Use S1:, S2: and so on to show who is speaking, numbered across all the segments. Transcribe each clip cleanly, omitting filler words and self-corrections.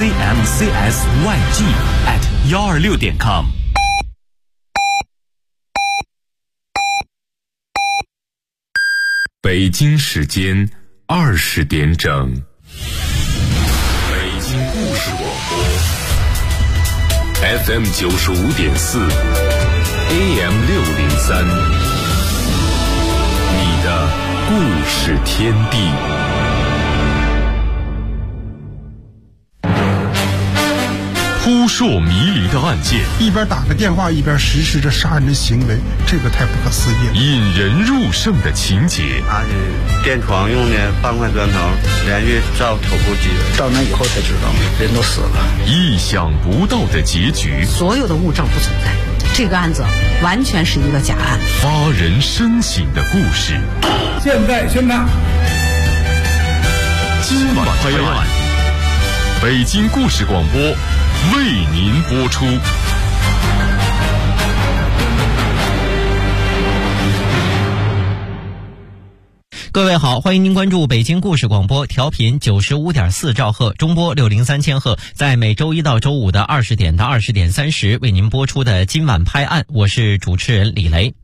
S1: cmcsyg@126.com。
S2: 北京时间20点整。北京故事广播 FM 95.4 AM 603，你的故事天地。扑朔迷离的案件，
S3: 一边打个电话一边实施着杀人的行为，这个太不可思议了。
S2: 引人入胜的情节，
S4: 他是电床用的半块砖头连续照头部击人，
S5: 到那以后才知道人都死了。
S2: 意想不到的结局，
S6: 所有的物证不存在，这个案子完全是一个假案。
S2: 发人深省的故事，
S3: 现在宣判，
S2: 今晚拍案，北京故事广播为您播出。
S7: 各位好，欢迎您关注北京故事广播，调频95.4兆赫，中波603千赫，在每周一到周五的20点到20点30为您播出的今晚拍案，我是主持人李雷。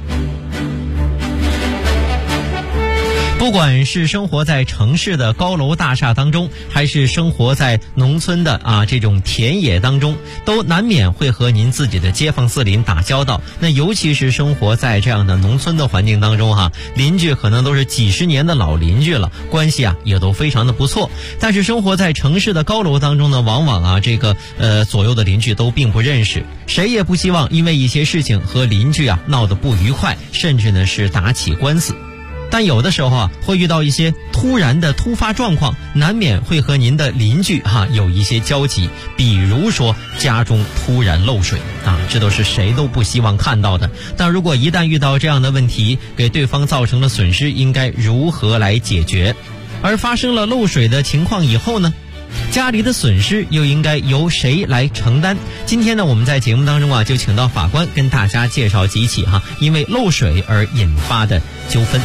S7: 不管是生活在城市的高楼大厦当中，还是生活在农村的这种田野当中，都难免会和您自己的街坊四邻打交道。那尤其是生活在这样的农村的环境当中邻居可能都是几十年的老邻居了，关系也都非常的不错。但是生活在城市的高楼当中呢，往往左右的邻居都并不认识，谁也不希望因为一些事情和邻居闹得不愉快，甚至呢是打起官司。但有的时候会遇到一些突然的突发状况，难免会和您的邻居有一些交集，比如说家中突然漏水这都是谁都不希望看到的。但如果一旦遇到这样的问题，给对方造成了损失，应该如何来解决？而发生了漏水的情况以后呢，家里的损失又应该由谁来承担？今天呢，我们在节目当中就请到法官跟大家介绍几起因为漏水而引发的纠纷。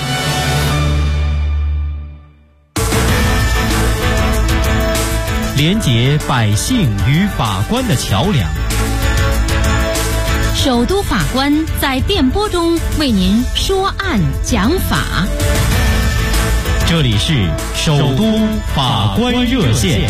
S7: 连结百姓与法官的桥梁，
S8: 首都法官在电波中为您说案讲法。
S7: 这里是首都法官热线。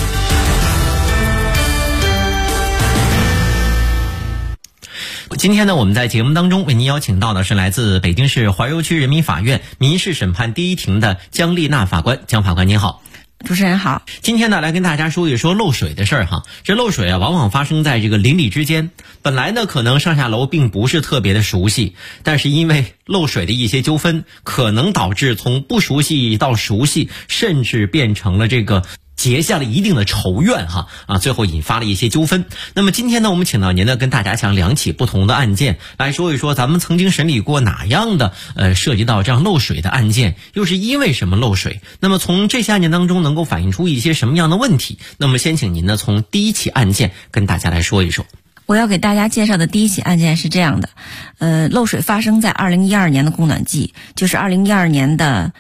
S7: 今天呢，我们在节目当中为您邀请到的是来自北京市怀柔区人民法院民事审判第一庭的姜丽娜法官。姜法官您好。
S9: 主持人好，
S7: 今天呢来跟大家说一说漏水的事儿这漏水往往发生在这个邻里之间，本来呢可能上下楼并不是特别的熟悉，但是因为漏水的一些纠纷，可能导致从不熟悉到熟悉，甚至变成了结下了一定的仇怨最后引发了一些纠纷。那么今天呢，我们请到您呢，跟大家讲两起不同的案件，来说一说咱们曾经审理过哪样的涉及到这样漏水的案件，又是因为什么漏水？那么从这些案件当中能够反映出一些什么样的问题？那么先请您呢，从第一起案件跟大家来说一说。
S9: 我要给大家介绍的第一起案件是这样的，漏水发生在2012年的供暖季，就是2012年的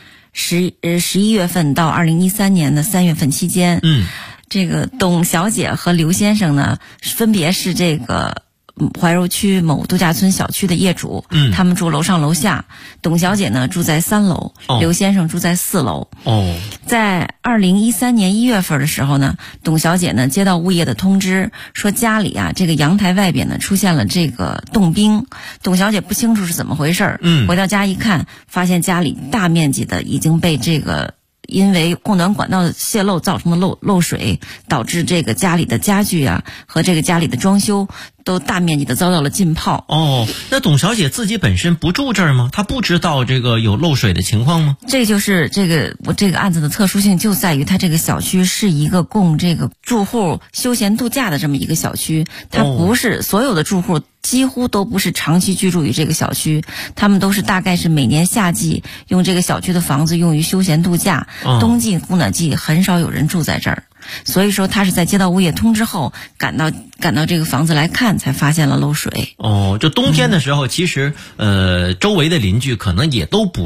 S9: 11月份到2013年的3月份期间，这个董小姐和刘先生呢，分别是这个怀柔区某度假村小区的业主，他们住楼上楼下，董小姐呢住在3楼，刘先生住在4楼。在2013年1月份的时候呢，董小姐呢接到物业的通知，说家里这个阳台外边呢出现了这个冻冰。董小姐不清楚是怎么回事，回到家一看，发现家里大面积的已经被这个因为供暖管道的泄漏造成的漏水，导致这个家里的家具和这个家里的装修都大面积的遭到了浸泡。
S7: 那董小姐自己本身不住这儿吗？她不知道这个有漏水的情况吗？
S9: 这就是我这个案子的特殊性，就在于它这个小区是一个供这个住户休闲度假的这么一个小区，它不是所有的住户几乎都不是长期居住于这个小区，他们都是大概是每年夏季用这个小区的房子用于休闲度假，冬季供暖季很少有人住在这儿。所以说他是在接到物业通知后赶到这个房子来看，才发现了漏水。
S7: 就冬天的时候，其实周围的邻居可能也都不住，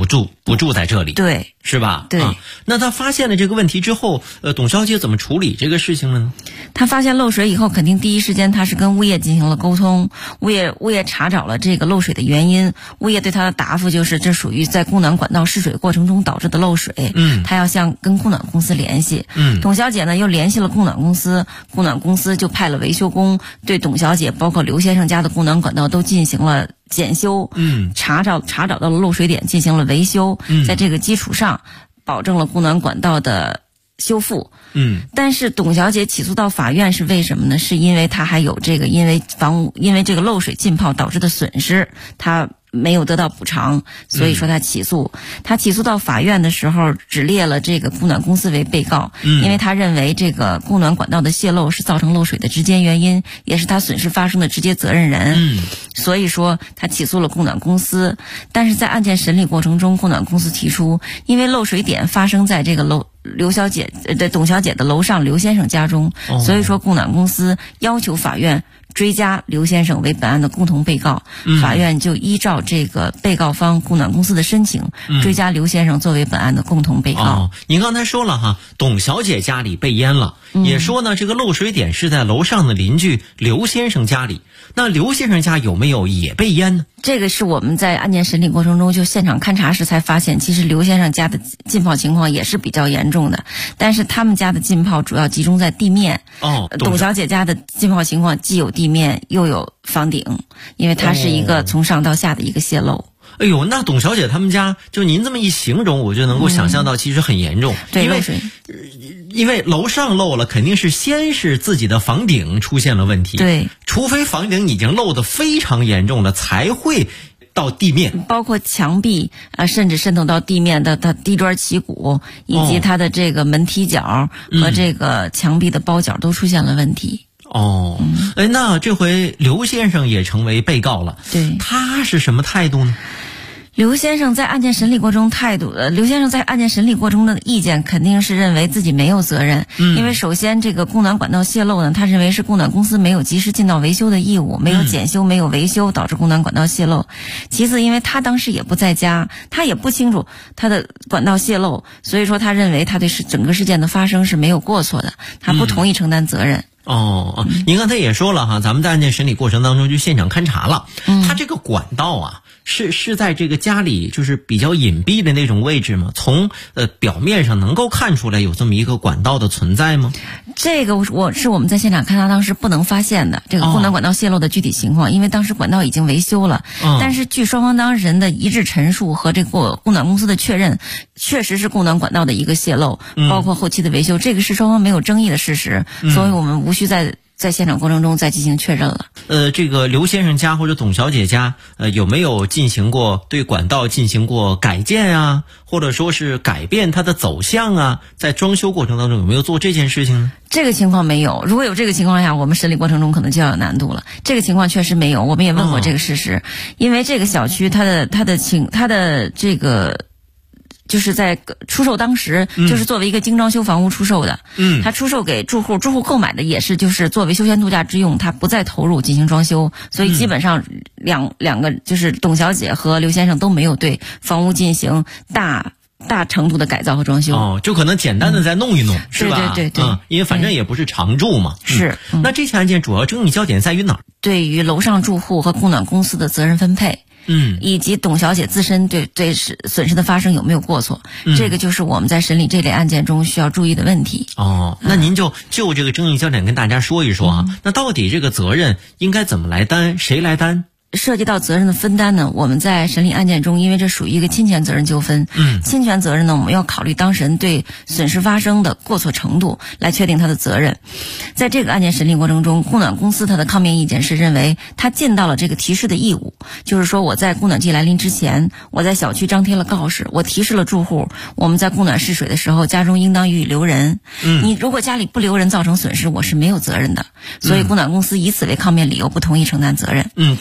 S7: 不住在这里，
S9: 对，
S7: 是吧？
S9: 对。
S7: 那他发现了这个问题之后，董小姐怎么处理这个事情了呢？
S9: 他发现漏水以后，肯定第一时间他是跟物业进行了沟通，物业查找了这个漏水的原因，物业对他的答复就是这属于在供暖管道试水过程中导致的漏水，他要跟供暖公司联系，董小姐呢又联系了供暖公司，供暖公司就派了维修工对董小姐包括刘先生家的供暖管道都进行了检修，查找到了漏水点进行了维修，在这个基础上保证了供暖管道的修复。但是董小姐起诉到法院是为什么呢？是因为她还有这个因为这个漏水浸泡导致的损失，她没有得到补偿，所以说她起诉。她起诉到法院的时候只列了这个供暖公司为被告，因为她认为这个供暖管道的泄漏是造成漏水的直接原因，也是她损失发生的直接责任人，所以说她起诉了供暖公司。但是在案件审理过程中，供暖公司提出，因为漏水点发生在这个董小姐的楼上刘先生家中，所以说供暖公司要求法院追加刘先生为本案的共同被告，法院就依照这个被告方供暖公司的申请，追加刘先生作为本案的共同被告。
S7: 您刚才说了哈，董小姐家里被淹了，也说呢这个漏水点是在楼上的邻居刘先生家里，那刘先生家有没有也被淹呢？
S9: 这个是我们在案件审理过程中就现场勘查时才发现，其实刘先生家的浸泡情况也是比较严重的，但是他们家的浸泡主要集中在地面。董小姐家的浸泡情况既有地面又有房顶，因为它是一个从上到下的一个泄漏。
S7: 哎呦，那董小姐他们家，就您这么一形容，我就能够想象到其实很严重。
S9: 对，
S7: 因为楼上漏了，肯定是先是自己的房顶出现了问题。
S9: 对，
S7: 除非房顶已经漏得非常严重了，才会到地面，
S9: 包括墙壁甚至渗透到地面的它地砖起骨，以及它的这个门踢角和这个墙壁的包角都出现了问题。
S7: 那这回刘先生也成为被告了，
S9: 对，
S7: 他是什么态度呢？
S9: 刘先生在案件审理过程中的意见肯定是认为自己没有责任，因为首先这个供暖管道泄漏呢，他认为是供暖公司没有及时尽到维修的义务，没有检修，没有维修，导致供暖管道泄漏。其次，因为他当时也不在家，他也不清楚他的管道泄漏，所以说他认为他对整个事件的发生是没有过错的，他不同意承担责任。
S7: 您刚才也说了哈，咱们在案件审理过程当中就现场勘查了，他这个管道啊是在这个家里就是比较隐蔽的那种位置吗？从表面上能够看出来有这么一个管道的存在吗？
S9: 这个我们在现场勘查当时不能发现的，这个供暖管道泄漏的具体情况，因为当时管道已经维修了，但是据双方当事人的一致陈述和这个供暖公司的确认，确实是供暖管道的一个泄漏，包括后期的维修，这个是双方没有争议的事实，所以我们无需在现场过程中再进行确认了。
S7: 这个刘先生家或者董小姐家，有没有对管道进行过改建啊，或者说是改变它的走向啊？在装修过程当中有没有做这件事情呢？
S9: 这个情况没有。如果有这个情况下，我们审理过程中可能就要有难度了。这个情况确实没有，我们也问过这个事实，因为这个小区它的这个。就是在出售当时，就是作为一个精装修房屋出售的，他出售给住户购买的也是就是作为休闲度假之用，他不再投入进行装修，所以基本上两个就是董小姐和刘先生都没有对房屋进行大程度的改造和装修。
S7: 就可能简单的再弄一弄，是吧？
S9: 对，
S7: 因为反正也不是常住嘛。
S9: 是。
S7: 那这起案件主要争议焦点在于哪儿？
S9: 对于楼上住户和供暖公司的责任分配。以及董小姐自身对损失的发生有没有过错，这个就是我们在审理这类案件中需要注意的问题。
S7: 那您就这个争议焦点跟大家说一说啊。那到底这个责任应该怎么来担，谁来担？
S9: 涉及到责任的分担呢，我们在审理案件中，因为这属于一个侵权责任纠纷，侵权责任呢，我们要考虑当事人对损失发生的过错程度来确定他的责任。在这个案件审理过程中，供暖公司他的抗辩意见是认为他尽到了这个提示的义务，就是说我在供暖季来临之前，我在小区张贴了告示，我提示了住户，我们在供暖试水的时候，家中应当予以留人。你如果家里不留人造成损失，我是没有责任的。所以供暖公司以此为抗辩理由，不同意承担责任。
S7: 的确啊。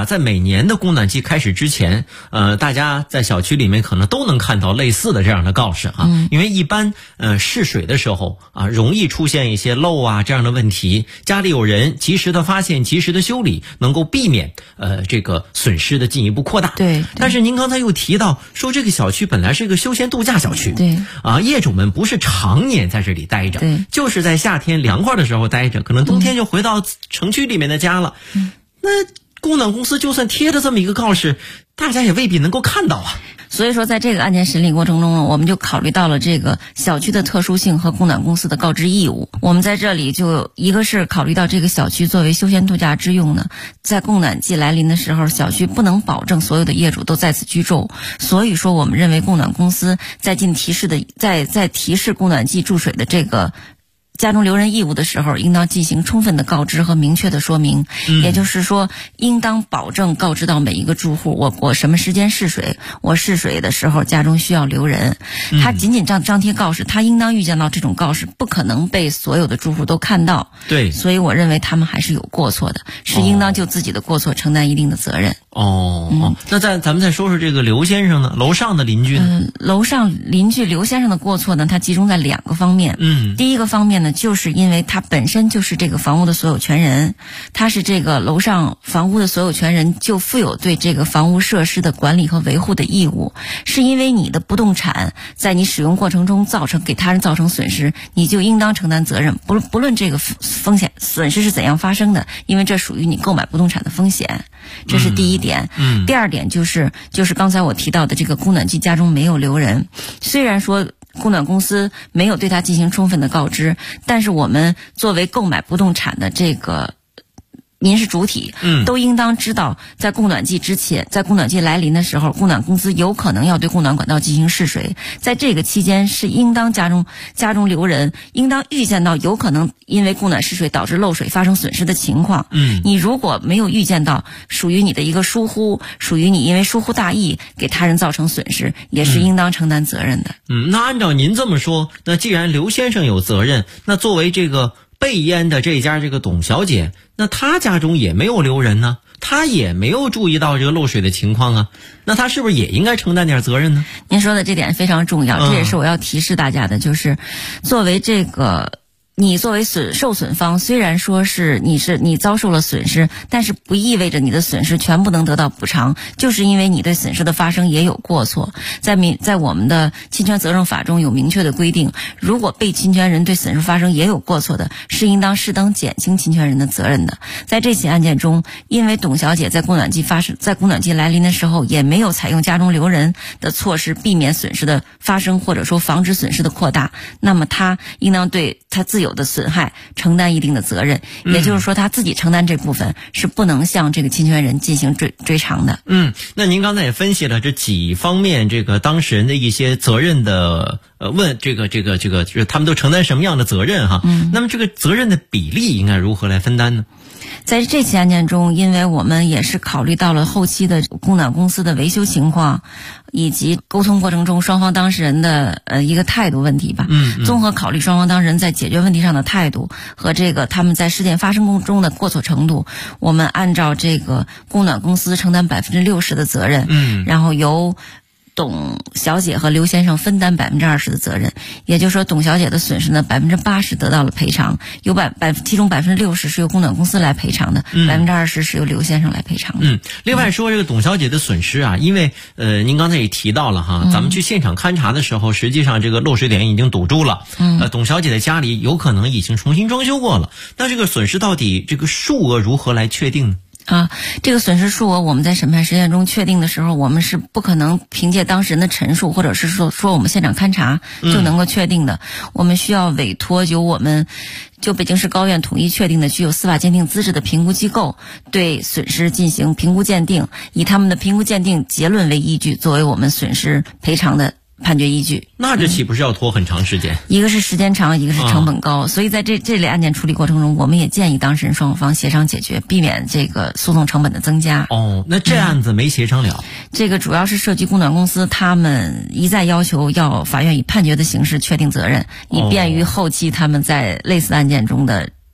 S7: 啊，在每年的供暖季开始之前，大家在小区里面可能都能看到类似的这样的告示啊。因为一般试水的时候啊，容易出现一些漏啊这样的问题，家里有人及时的发现，及时的修理，能够避免这个损失的进一步扩大。
S9: 对。
S7: 但是您刚才又提到说，这个小区本来是一个休闲度假小区，
S9: 对
S7: 啊，业主们不是常年在这里待着，
S9: 对，
S7: 就是在夏天凉快的时候待着，可能冬天就回到城区里面的家了。那供暖公司就算贴了这么一个告示，大家也未必能够看到啊。
S9: 所以说，在这个案件审理过程中呢，我们就考虑到了这个小区的特殊性和供暖公司的告知义务。我们在这里就一个是考虑到这个小区作为休闲度假之用呢，在供暖季来临的时候，小区不能保证所有的业主都在此居住，所以说我们认为供暖公司在提示供暖季注水的这个家中留人义务的时候，应当进行充分的告知和明确的说明。也就是说，应当保证告知到每一个住户，我什么时间试水，我试水的时候家中需要留人。他仅仅张贴告示，他应当预见到这种告示不可能被所有的住户都看到。
S7: 对，
S9: 所以我认为他们还是有过错的，是应当就自己的过错承担一定的责任。
S7: 那咱们再说说这个刘先生呢，楼上的邻居呢？
S9: 楼上邻居刘先生的过错呢，他集中在2个方面。第一个方面呢，就是因为他本身就是这个房屋的所有权人，他是这个楼上房屋的所有权人，就负有对这个房屋设施的管理和维护的义务。是因为你的不动产在你使用过程中给他人造成损失，你就应当承担责任，不论这个风险损失是怎样发生的，因为这属于你购买不动产的风险。这是第一点。第二点就是刚才我提到的这个供暖季家中没有留人，虽然说供暖公司没有对他进行充分的告知，但是我们作为购买不动产的这个民事主体，都应当知道，在供暖季之前，在供暖季来临的时候，供暖公司有可能要对供暖管道进行试水，在这个期间是应当家中留人，应当预见到有可能因为供暖试水导致漏水发生损失的情况。你如果没有预见到，属于你的一个疏忽，属于你因为疏忽大意给他人造成损失，也是应当承担责任的。
S7: 那按照您这么说，那既然刘先生有责任，那作为这个被淹的这家这个董小姐，那她家中也没有留人呢，她也没有注意到这个漏水的情况啊，那她是不是也应该承担点责任呢？
S9: 您说的这点非常重要，这也是我要提示大家的，就是作为你作为受损方，虽然说是你遭受了损失，但是不意味着你的损失全部能得到补偿，就是因为你对损失的发生也有过错。在我们的侵权责任法中有明确的规定，如果被侵权人对损失发生也有过错的，是应当适当减轻侵权人的责任的。在这起案件中，因为董小姐在供暖季来临的时候也没有采用家中留人的措施避免损失的发生，或者说防止损失的扩大，那么她应当对她自有的损害承担一定的责任，也就是说他自己承担这部分是不能向这个侵权人进行追偿的。
S7: 那您刚才也分析了这几方面这个当事人的一些责任的就是他们都承担什么样的责任哈？那么这个责任的比例应该如何来分担呢？
S9: 在这起案件中，因为我们也是考虑到了后期的供暖公司的维修情况，以及沟通过程中双方当事人的一个态度问题吧。综合考虑双方当事人在解决问题上的态度和这个他们在事件发生中的过错程度，我们按照这个供暖公司承担60%的责任，然后由董小姐和刘先生分担20%的责任，也就是说董小姐的损失呢80%得到了赔偿，其中60%是由供暖公司来赔偿的，20%是由刘先生来赔偿的。
S7: 另外说这个董小姐的损失啊，因为您刚才也提到了哈，咱们去现场勘查的时候，实际上这个漏水点已经堵住了，董小姐的家里有可能已经重新装修过了，那这个损失到底这个数额如何来确定呢？
S9: 这个损失数额我们在审判实践中确定的时候，我们是不可能凭借当事人的陈述或者是说我们现场勘查就能够确定的，我们需要委托就北京市高院统一确定的具有司法鉴定资质的评估机构对损失进行评估鉴定，以他们的评估鉴定结论为依据，作为我们损失赔偿的判决依据。
S7: 那这岂不是要拖很长时间？
S9: 一个是时间长，一个是成本高，所以在这类案件处理过程中，我们也建议当事人双方协商解决，避免这个诉讼成本的增加。
S7: 那这案子没协商了？
S9: 这个主要是涉及供暖公司，他们一再要求要法院以判决的形式确定责任，以便于后期他们在类似案件中的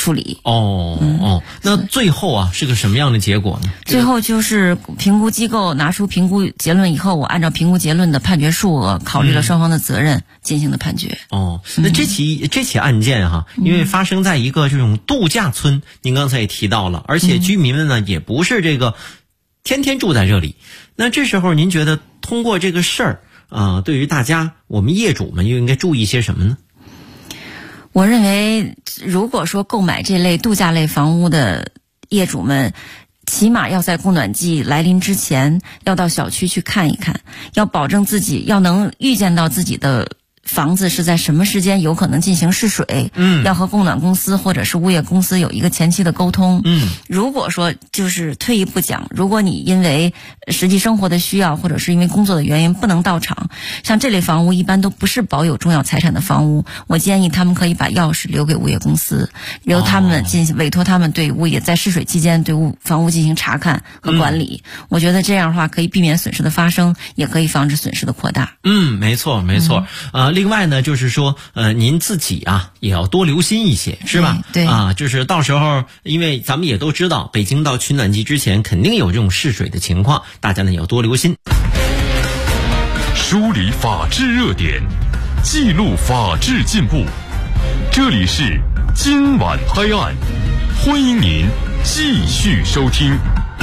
S9: 处理。
S7: 那最后啊是个什么样的结果呢？
S9: 最后就是评估机构拿出评估结论以后，我按照评估结论的判决数额，考虑了双方的责任进行的判决。
S7: 那这起案件哈，因为发生在一个这种度假村，您刚才也提到了，而且居民们呢也不是这个天天住在这里。那这时候您觉得通过这个事儿对于大家我们业主们又应该注意些什么呢？
S9: 我认为，如果说购买这类度假类房屋的业主们，起码要在供暖季来临之前，要到小区去看一看，要保证自己要能预见到自己的房子是在什么时间有可能进行试水，要和供暖公司或者是物业公司有一个前期的沟通。如果说就是退一步讲，如果你因为实际生活的需要或者是因为工作的原因不能到场，像这类房屋一般都不是保有重要财产的房屋，我建议他们可以把钥匙留给物业公司，由他们委托他们对物业在试水期间对房屋进行查看和管理。我觉得这样的话可以避免损失的发生，也可以防止损失的扩大。
S7: 没错。另外呢，就是说，您自己啊也要多留心一些，是吧？
S9: 对
S7: 就是到时候，因为咱们也都知道，北京到取暖季之前肯定有这种试水的情况，大家呢也要多留心。
S2: 梳理法治热点，记录法治进步，这里是今晚拍案，欢迎您继续收听。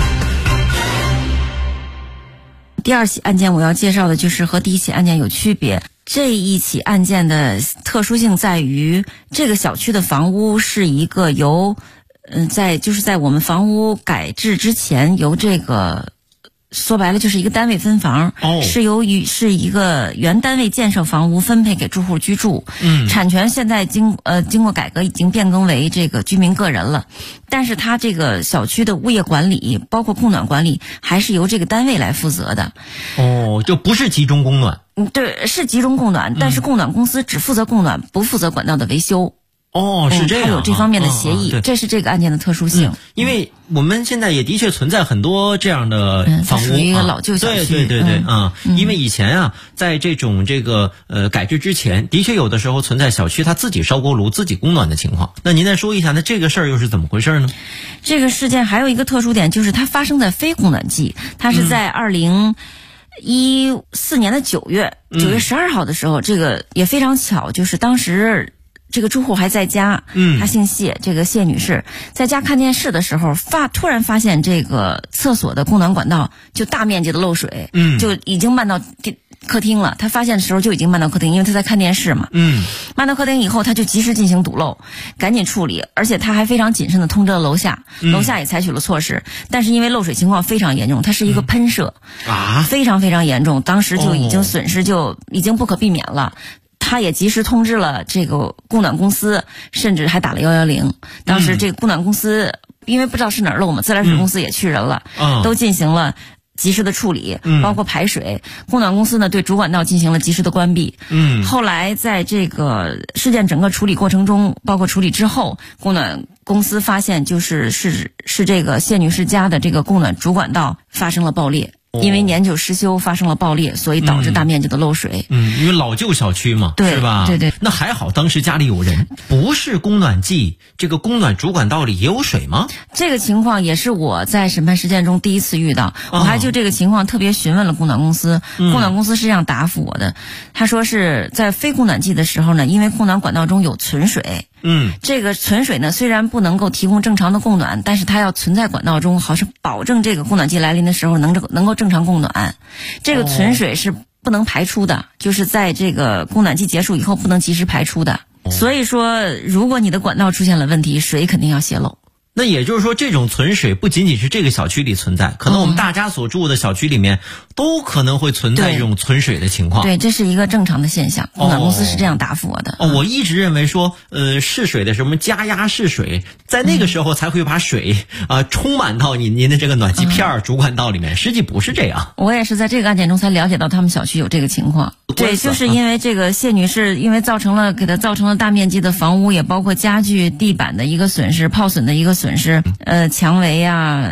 S9: 第二起案件我要介绍的就是和第一起案件有区别。这一起案件的特殊性在于，这个小区的房屋是一个由在我们房屋改制之前，由这个说白了就是一个单位分房，是一个原单位建设房屋分配给住户居住。产权现在经过改革已经变更为这个居民个人了，但是它这个小区的物业管理包括供暖管理还是由这个单位来负责的。
S7: 就不是集中供暖。
S9: 对，是集中供暖，但是供暖公司只负责供暖，不负责管道的维修。
S7: 是这样，
S9: 它有这方面的协议，这是这个案件的特殊性。
S7: 因为我们现在也的确存在很多这样的房屋，
S9: 属于一个老旧小区。
S7: 对因为以前在这种改制之前，的确有的时候存在小区它自己烧锅炉、自己供暖的情况。那您再说一下，那这个事儿又是怎么回事呢？
S9: 这个事件还有一个特殊点，就是它发生在非供暖季，它是在2014年的9月12号的时候，这个也非常巧，就是当时这个住户还在家，她姓谢，这个谢女士在家看电视的时候，突然发现这个厕所的供暖管道就大面积的漏水，就已经漫到客厅了。她发现的时候就已经漫到客厅，因为她在看电视嘛。漫到客厅以后，她就及时进行堵漏，赶紧处理，而且她还非常谨慎地通知了楼下，楼下也采取了措施。但是因为漏水情况非常严重，它是一个喷射非常非常严重，当时就已经损失就已经不可避免了。他也及时通知了这个供暖公司，甚至还打了110。当时这个供暖公司因为不知道是哪儿漏嘛，自来水公司也去人了，都进行了及时的处理，包括排水。供暖公司呢对主管道进行了及时的关闭。后来在这个事件整个处理过程中，包括处理之后，供暖公司发现是这个谢女士家的这个供暖主管道发生了爆裂。因为年久失修发生了爆裂，所以导致大面积的漏水。
S7: 因为老旧小区嘛，
S9: 对，
S7: 是吧？
S9: 对。
S7: 那还好，当时家里有人。不是供暖季，这个供暖主管道里也有水吗？
S9: 这个情况也是我在审判实践中第一次遇到，我还就这个情况特别询问了供暖公司。供暖公司是这样答复我的，他说是在非供暖季的时候呢，因为供暖管道中有存水。这个存水呢，虽然不能够提供正常的供暖，但是它要存在管道中，好是保证这个供暖季来临的时候能够正常供暖。这个存水是不能排出的，就是在这个供暖季结束以后不能及时排出的。所以说，如果你的管道出现了问题，水肯定要泄漏。
S7: 那也就是说，这种存水不仅仅是这个小区里存在，可能我们大家所住的小区里面都可能会存在这种存水的情况。
S9: 对，这是一个正常的现象。供暖公司是这样答复我的。
S7: 我一直认为说，试水的什么加压试水，在那个时候才会把水充满到您的这个暖气片主管道里面，实际不是这样。
S9: 我也是在这个案件中才了解到他们小区有这个情况。对，就是因为这个谢女士，因为给她造成了大面积的房屋，也包括家具、地板的一个损失、泡损的一个损失，墙围啊、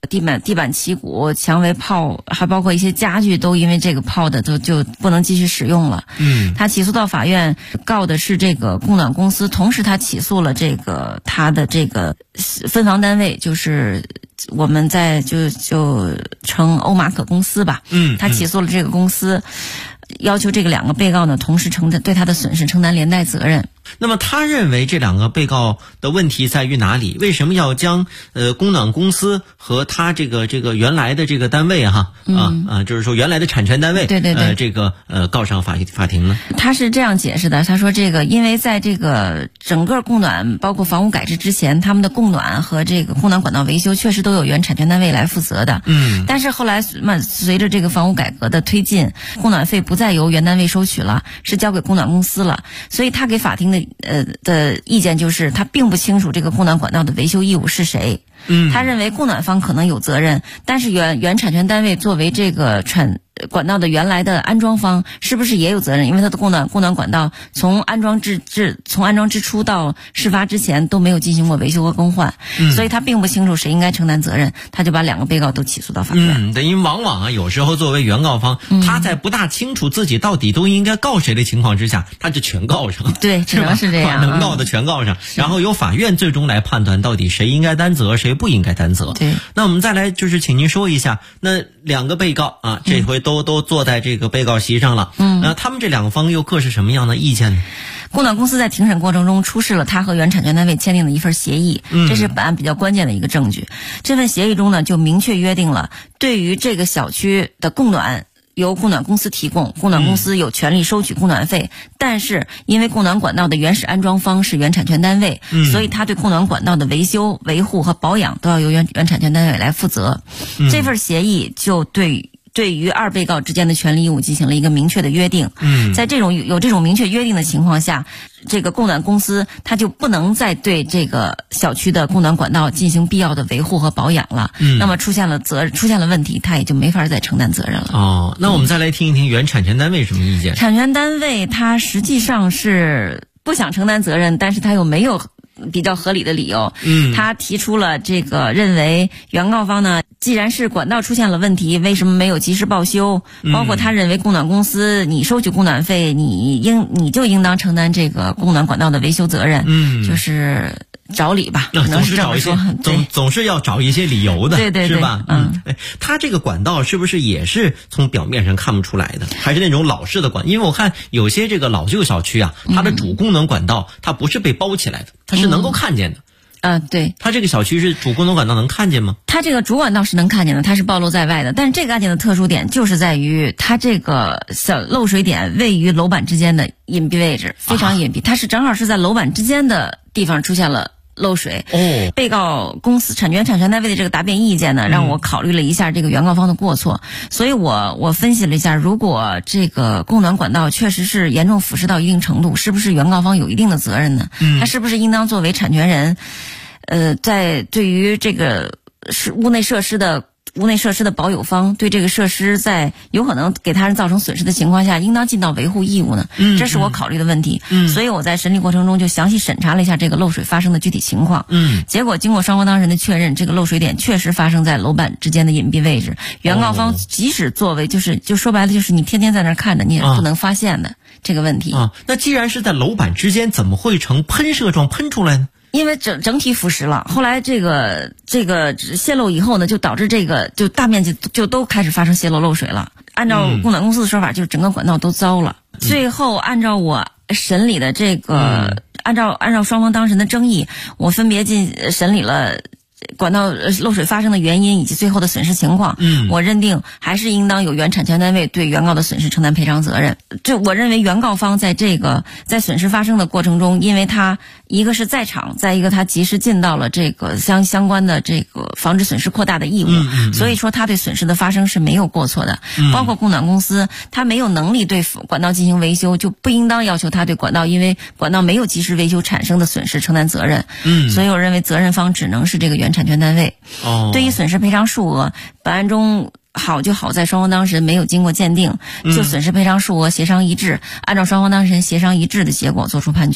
S9: 地板起鼓，墙围泡，还包括一些家具都因为这个泡的就不能继续使用了。他起诉到法院，告的是这个供暖公司，同时他起诉了这个他的这个分房单位，就是我们在就称欧马可公司吧。他起诉了这个公司，要求这个2个被告呢同时对他的损失承担连带责任。
S7: 那么他认为这2个被告的问题在于哪里？为什么要将供暖公司和他这个原来的这个单位就是说原来的产权单位，
S9: 对
S7: 这个告上法庭呢？
S9: 他是这样解释的，他说这个因为在这个整个供暖包括房屋改制之前，他们的供暖和这个供暖管道维修确实都有原产权单位来负责的。但是后来随着这个房屋改革的推进，供暖费不再由原单位收取了，是交给供暖公司了，所以他给法庭的意见就是他并不清楚这个供暖管道的维修义务是谁。他认为供暖方可能有责任，但是原产权单位作为这个管道的原来的安装方是不是也有责任？因为他的供暖管道从安装之初到事发之前都没有进行过维修和更换，所以他并不清楚谁应该承担责任，他就把2个被告都起诉到法院。
S7: 因为往往有时候作为原告方，他在不大清楚自己到底都应该告谁的情况之下，他就全告上。
S9: 对，只能是这样，
S7: 能告的全告上，然后由法院最终来判断到底谁应该担责，谁不应该担责。
S9: 对，
S7: 那我们再来就是请您说一下，那2个被告这回都坐在这个被告席上了。那他们这2方又各是什么样的意见呢？
S9: 供暖公司在庭审过程中出示了他和原产权单位签订的一份协议，这是本案比较关键的一个证据。这份协议中呢，就明确约定了对于这个小区的供暖由供暖公司提供，供暖公司有权利收取供暖费，但是因为供暖管道的原始安装方是原产权单位，所以他对供暖管道的维修、维护和保养都要由原产权单位来负责。这份协议就对于2被告之间的权利义务进行了一个明确的约定。在有这种明确约定的情况下，这个供暖公司它就不能再对这个小区的供暖管道进行必要的维护和保养了。那么出现了问题，它也就没法再承担责任了。
S7: 那我们再来听一听原产权单位什么意见？
S9: 产权单位它实际上是不想承担责任，但是它又没有比较合理的理由。他提出了这个认为原告方呢，既然是管道出现了问题，为什么没有及时报修？包括他认为供暖公司你收取供暖费，你就应当承担这个供暖管道的维修责任。就是找理吧，
S7: 总是找一些总是要找一些理由的，
S9: 对，
S7: 是吧？他这个管道是不是也是从表面上看不出来的，还是那种老式的管？因为我看有些这个老旧小区它的主供暖管道它不是被包起来的，它是能够看见的。
S9: 对，
S7: 它这个小区是主供暖管道能看见吗？
S9: 它这个主管道是能看见的，它是暴露在外的。但是这个案件的特殊点就是在于它这个小漏水点位于楼板之间的隐蔽位置，非常隐蔽，它是正好是在楼板之间的地方出现了漏水。被告公司产权单位的这个答辩意见呢，让我考虑了一下这个原告方的过错，所以我分析了一下，如果这个供暖管道确实是严重腐蚀到一定程度，是不是原告方有一定的责任呢？他是不是应当作为产权人，在对于这个屋内设施的保有方，对这个设施在有可能给他人造成损失的情况下，应当尽到维护义务呢？这是我考虑的问题。所以我在审理过程中就详细审查了一下这个漏水发生的具体情况。结果经过双方当事人的确认，这个漏水点确实发生在楼板之间的隐蔽位置。原告方即使作为就说白了就是你天天在那儿看着，你也不能发现的这个问题。
S7: 那既然是在楼板之间，怎么会呈喷射状喷出来呢？
S9: 因为整体腐蚀了，后来这个泄漏以后呢，就导致这个就大面积就都开始发生泄漏漏水了。按照供暖公司的说法，就是整个管道都糟了。最后按照我审理的这个，按照双方当事人的争议，我分别审理了管道漏水发生的原因以及最后的损失情况。我认定还是应当有原产权单位对原告的损失承担赔偿责任。我认为原告方在损失发生的过程中，因为他一个是在场，再一个他及时尽到了这个相关的这个防止损失扩大的义务，所以说他对损失的发生是没有过错的。包括供暖公司，他没有能力对管道进行维修，就不应当要求他对管道因为管道没有及时维修产生的损失承担责任。所以我认为责任方只能是这个原产权单位。对于损失赔偿数额，本案中好在双方当事人没有经过鉴定，就损失赔偿数额协商一致，按照双方当事人协商一致的结果作出判决。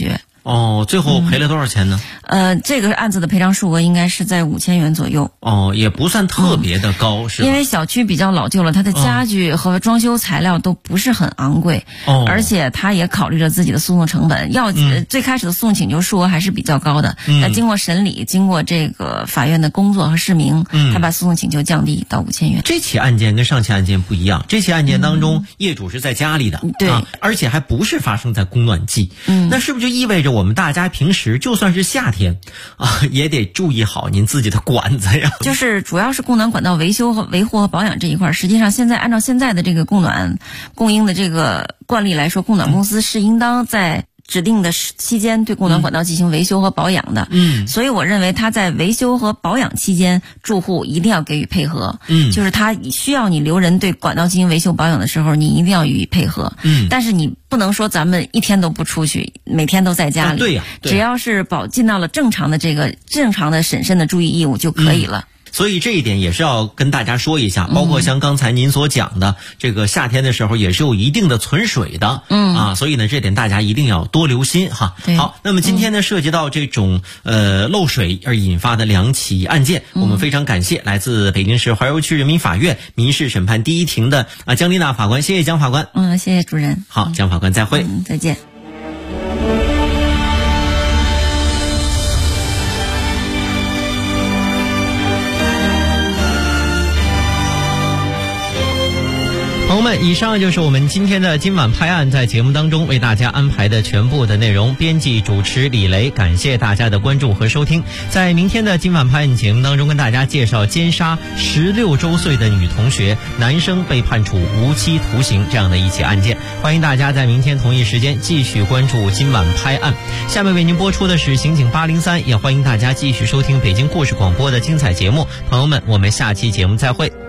S7: 哦，最后赔了多少钱呢？
S9: 这个案子的赔偿数额应该是在5000元左右。
S7: 哦，也不算特别的高，是吧？
S9: 因为小区比较老旧了，它的家具和装修材料都不是很昂贵，而且他也考虑了自己的诉讼成本。最开始的诉讼请求数额还是比较高的，那经过审理，经过这个法院的工作和释明，他把诉讼请求降低到5000元。
S7: 这起案件跟上起案件不一样，这起案件当中，业主是在家里的，
S9: 对，
S7: 而且还不是发生在供暖季，那是不是就意味着我们大家平时就算是夏天啊，也得注意好您自己的管子呀？
S9: 就是主要是供暖管道维修和维护和保养这一块，实际上现在按照现在的这个供暖供应的这个惯例来说，供暖公司是应当在指定的期间对供暖管道进行维修和保养的。所以我认为他在维修和保养期间，住户一定要给予配合。就是他需要你留人对管道进行维修保养的时候，你一定要予以配合。但是你不能说咱们一天都不出去，每天都在家里。
S7: 对呀，
S9: 只要是尽到了正常的审慎的注意义务就可以了。
S7: 所以这一点也是要跟大家说一下，包括像刚才您所讲的，这个夏天的时候也是有一定的存水的，所以呢这点大家一定要多留心哈。好，那么今天呢涉及到这种漏水而引发的2起案件，我们非常感谢来自北京市怀柔区人民法院民事审判第1庭的姜丽娜法官，谢谢姜法官。
S9: 谢谢主任。
S7: 好，姜法官再会。
S9: 再见。
S7: 朋友们，以上就是我们今天的今晚拍案在节目当中为大家安排的全部的内容。编辑主持李雷，感谢大家的关注和收听。在明天的今晚拍案节目当中，跟大家介绍奸杀16周岁的女同学，男生被判处无期徒刑这样的一起案件。欢迎大家在明天同一时间继续关注今晚拍案。下面为您播出的是刑警803，也欢迎大家继续收听北京故事广播的精彩节目。朋友们，我们下期节目再会。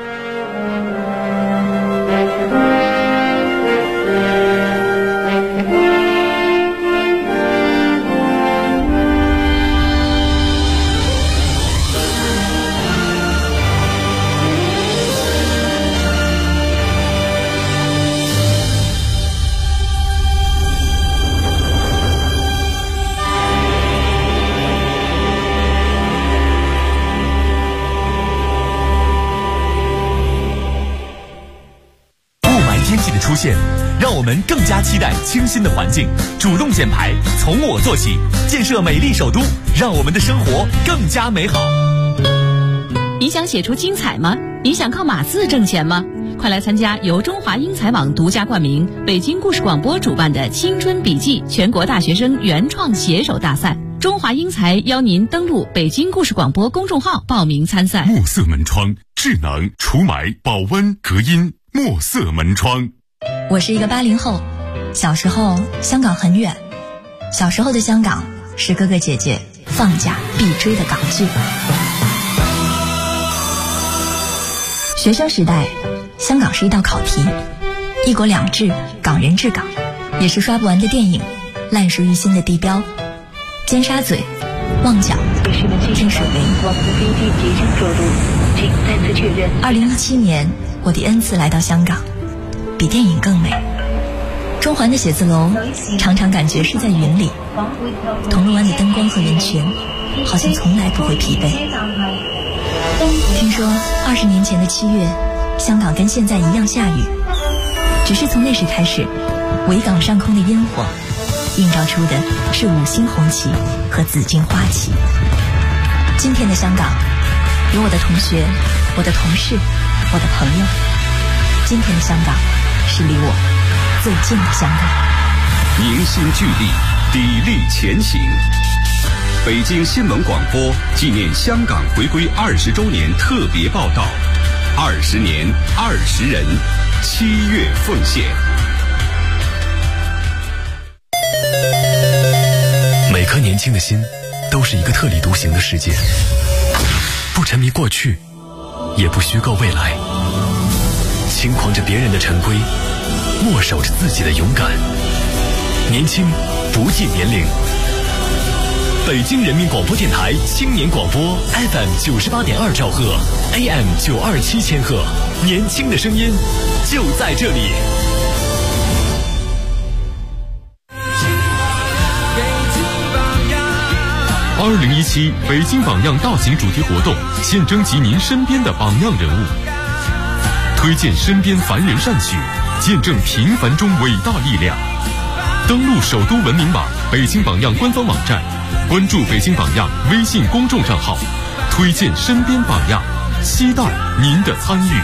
S1: 出现，让我们更加期待清新的环境，主动减排，从我做起，建设美丽首都，让我们的生活更加美好。
S8: 你想写出精彩吗？你想靠码字挣钱吗？快来参加由中华英才网独家冠名、北京故事广播主办的青春笔记全国大学生原创写手大赛。中华英才邀您登录北京故事广播公众号报名参赛。
S2: 墨色门窗，智能除霾、保温、隔音。墨色门窗。
S10: 我是一个80后，小时候香港很远，小时候的香港是哥哥姐姐放假必追的港剧。学生时代，香港是一道考题，一国两制，港人治港，也是刷不完的电影，烂熟于心的地标，尖沙咀、旺角、天水围。2017年，我第N次来到香港，比电影更美。中环的写字楼常常感觉是在云里，铜锣湾的灯光和人群好像从来不会疲惫。听说20年前的7月，香港跟现在一样下雨，只是从那时开始，维港上空的烟火映照出的是5星红旗和紫荆花旗。今天的香港，有我的同学，我的同事，我的朋友。今天的香港是离我最近的香港。
S2: 凝心聚力，砥砺前行。北京新闻广播纪念香港回归20周年特别报道，20年20人，7月奉献。
S1: 每颗年轻的心都是一个特立独行的世界，不沉迷过去，也不虚构未来，轻狂着别人的陈规，默守着自己的勇敢。年轻不计年龄。北京人民广播电台青年广播 FM 98.2兆赫 AM 927千赫，年轻的声音就在这里。
S11: 北京 2017北京榜样大型主题活动现征集您身边的榜样人物，推荐身边凡人善举，见证平凡中伟大力量。登录首都文明网、北京榜样官方网站，关注北京榜样微信公众账号，推荐身边榜样，期待您的参与。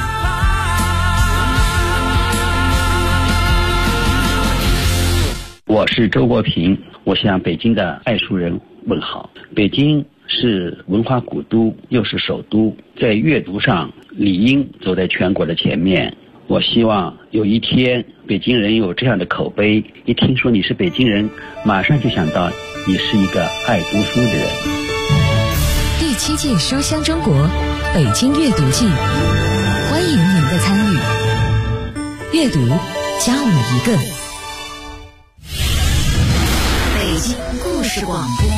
S12: 我是周国平，我向北京的爱书人问好。北京是文化古都，又是首都，在阅读上理应走在全国的前面。我希望有一天北京人有这样的口碑，一听说你是北京人，马上就想到你是一个爱读书的人。
S13: 第7届书香中国北京阅读季，欢迎您的参与。阅读加我们一个。
S14: 北京故事广播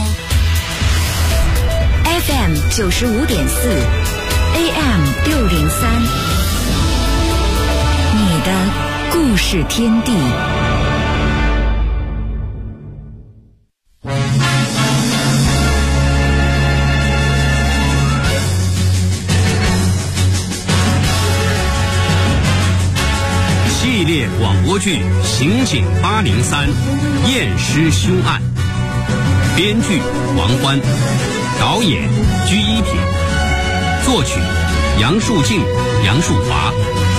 S14: FM 95.4 AM 603，你的故事天地。
S2: 系列广播剧《刑警803验尸凶案》，编剧王欢，导演居一品，作曲杨树静、杨树华。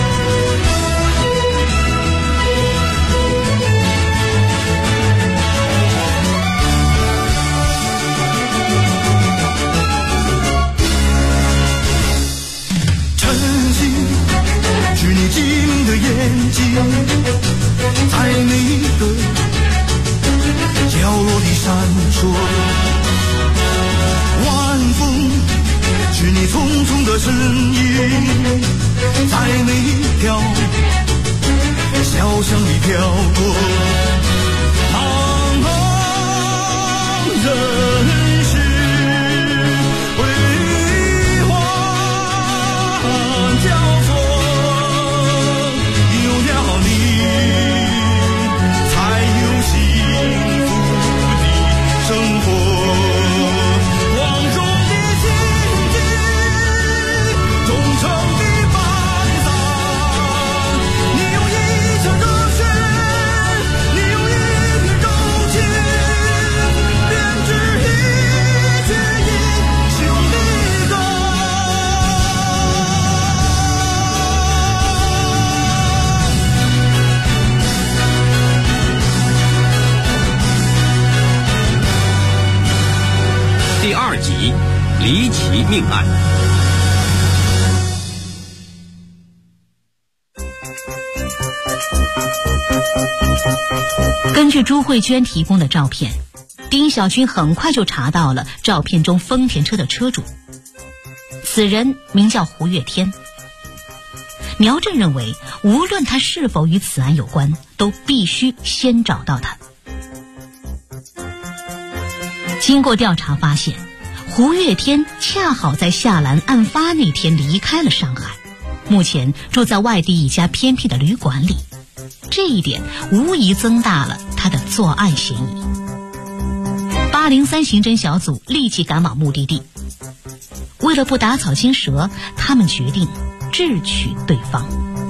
S15: 是你机灵的眼睛，在每个角落里闪烁。晚风是你匆匆的身影，在每条小巷里飘过。茫茫人世辉煌交错，
S2: 第2集离奇命案。
S8: 根据朱慧娟提供的照片，丁小军很快就查到了照片中丰田车的车主，此人名叫胡月天。苗震认为，无论他是否与此案有关，都必须先找到他。经过调查发现，胡月天恰好在夏兰案发那天离开了上海，目前住在外地一家偏僻的旅馆里，这一点无疑增大了他的作案嫌疑。803刑侦小组立即赶往目的地，为了不打草惊蛇，他们决定智取对方。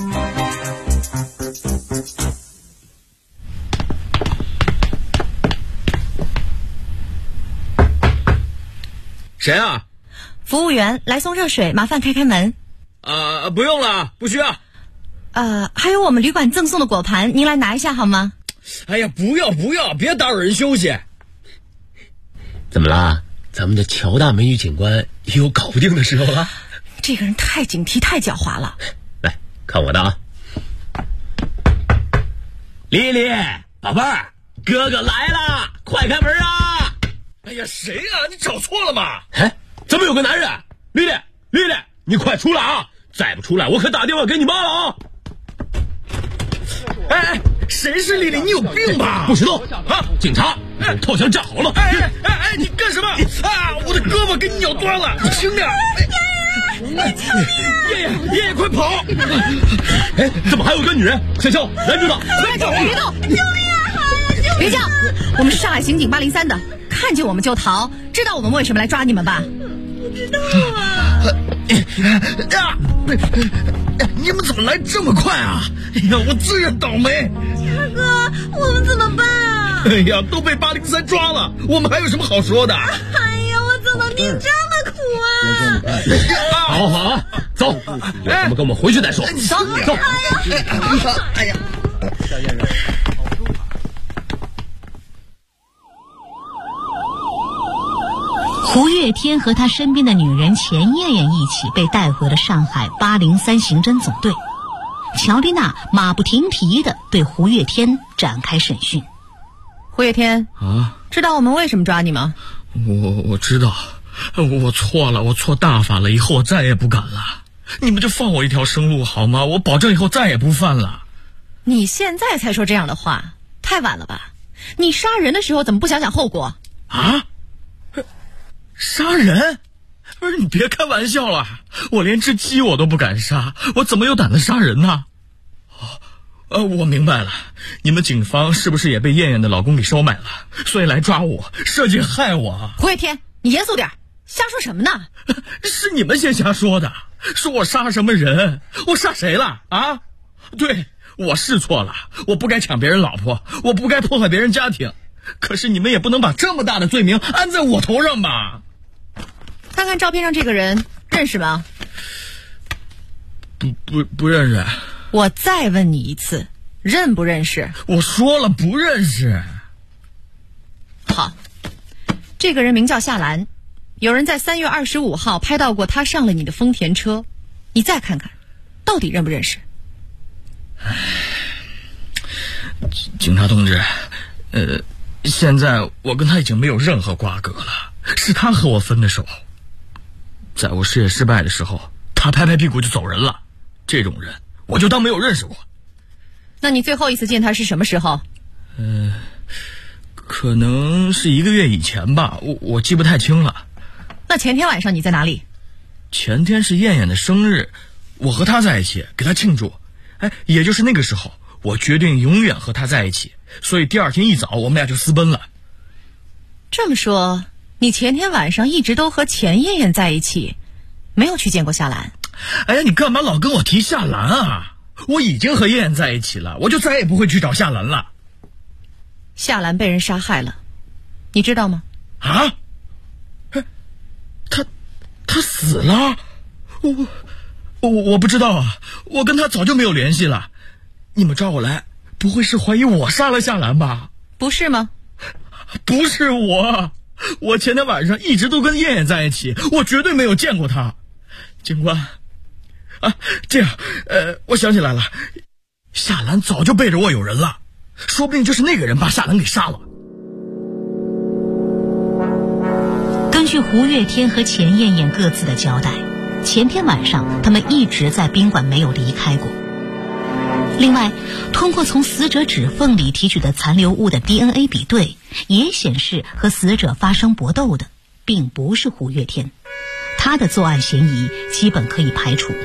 S16: 谁啊？
S9: 服务员，来送热水，麻烦开开门。
S16: 不用了，不需要。
S9: 还有我们旅馆赠送的果盘，您来拿一下好吗？
S16: 哎呀，不要，别打扰人休息。
S17: 怎么啦？咱们的乔大美女警官也有搞不定的时候了。
S9: 这个人太警惕，太狡猾了。
S17: 来看我的啊！丽丽，宝贝儿，哥哥来了，快开门啊！
S16: 哎呀，谁啊？你找错了吗？
S17: 哎，怎么有个男人？丽丽，你快出来啊！再不出来，我可打电话给你妈了啊！
S16: 哎，谁是丽丽？你有病吧？
S17: 不许动啊！警察，套枪站好了！
S16: 哎，你干什么？啊！我的胳膊给你咬断了，你轻点！爷爷，快跑！
S17: 哎，怎么还有个女人？小肖，拦住他！
S9: 别动！救命啊！别叫！我们是上海刑警803的，看见我们就逃，
S8: 知道我们为什么来抓你们吧？
S16: 不知道啊！你们怎么来这么快啊？哎呀，我自认倒霉。
S8: 嘉哥，我们怎么办啊？
S16: 哎呀，都被803抓了，我们还有什么好说的？
S8: 哎呀，我怎么命这么苦啊！
S17: 好好，走，有什么跟我们回去再说。走。
S16: 哎呀，
S3: 夏先生。
S18: 胡月天和他身边的女人钱艳艳一起被带回了上海803刑侦总队。乔丽娜马不停蹄地对胡月天展开审讯。
S8: 胡月天
S17: 啊，
S8: 知道我们为什么抓你吗？
S16: 我知道，我错了，我错大发了，以后我再也不敢了。你们就放我一条生路好吗？我保证以后再也不犯了。
S8: 你现在才说这样的话，太晚了吧？你杀人的时候怎么不想想后果
S16: 啊？杀人？不是，你别开玩笑了，我连只鸡我都不敢杀，我怎么有胆子杀人呢？我明白了，你们警方是不是也被燕燕的老公给收买了，所以来抓我，设计害我？
S8: 胡月天，你严肃点，瞎说什么呢？
S16: 是你们先瞎说的，说我杀什么人？我杀谁了啊？对，我是错了，我不该抢别人老婆，我不该破坏别人家庭，可是你们也不能把这么大的罪名安在我头上吧？
S8: 看看照片上这个人，认识吗？
S16: 不认识。
S8: 我再问你一次，认不认识？
S16: 我说了不认识。
S8: 好，这个人名叫夏兰，有人在3月25号拍到过他上了你的丰田车，你再看看，到底认不认识？
S16: 警察同志，现在我跟他已经没有任何瓜葛了，是他和我分的手。在我事业失败的时候，他拍拍屁股就走人了，这种人我就当没有认识过。
S8: 那你最后一次见他是什么时候？
S16: 可能是1个月以前吧，我记不太清了。
S8: 那前天晚上你在哪里？
S16: 前天是燕燕的生日，我和她在一起给她庆祝。也就是那个时候，我决定永远和她在一起，所以第二天一早我们俩就私奔了。
S8: 这么说，你前天晚上一直都和钱燕燕在一起，没有去见过夏兰？
S16: 哎呀，你干嘛老跟我提夏兰啊？我已经和燕燕在一起了，我就再也不会去找夏兰了。
S8: 夏兰被人杀害了，你知道吗？
S16: 啊？他死了？我不知道啊，我跟他早就没有联系了。你们抓我来，不会是怀疑我杀了夏兰吧？
S8: 不是吗？
S16: 不是我前天晚上一直都跟燕燕在一起，我绝对没有见过她。警官，这样，我想起来了，夏兰早就背着我有人了，说不定就是那个人把夏兰给杀了。
S18: 根据胡月天和钱燕燕各自的交代，前天晚上他们一直在宾馆没有离开过。另外，通过从死者指缝里提取的残留物的 DNA 比对，也显示和死者发生搏斗的并不是胡月天，他的作案嫌疑基本可以排除。